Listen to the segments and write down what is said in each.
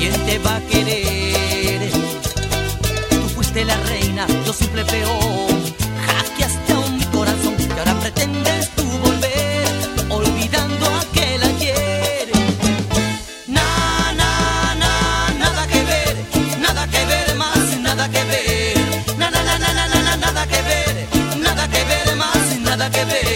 ¿quién te va a querer? Tú fuiste la reina, yo simple peón. Hackeaste a un corazón que ahora pretendes tú volver, olvidando aquel ayer. Nada que ver, nada que ver más, nada que ver. Nada que ver, nada que ver más, nada que ver.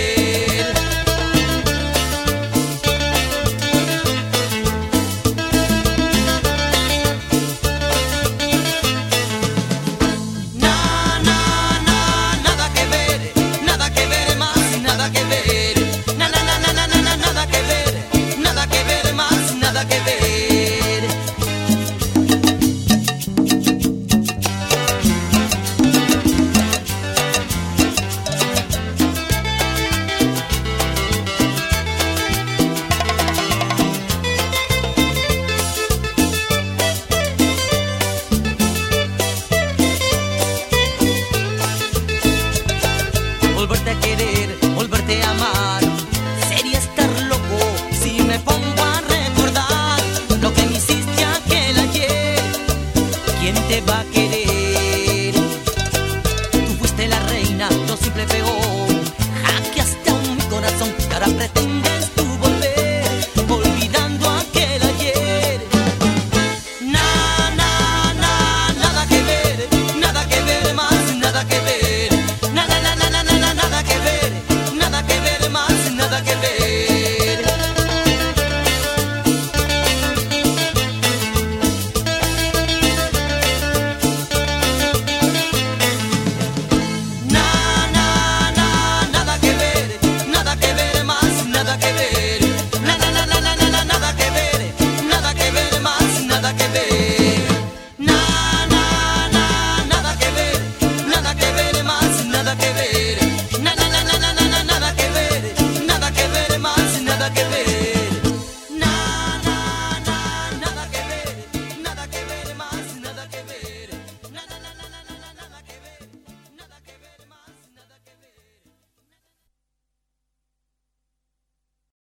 Volverte a querer, volverte a amar, sería estar loco si me pongo a recordar lo que me hiciste aquel ayer. ¿Quién te va a querer?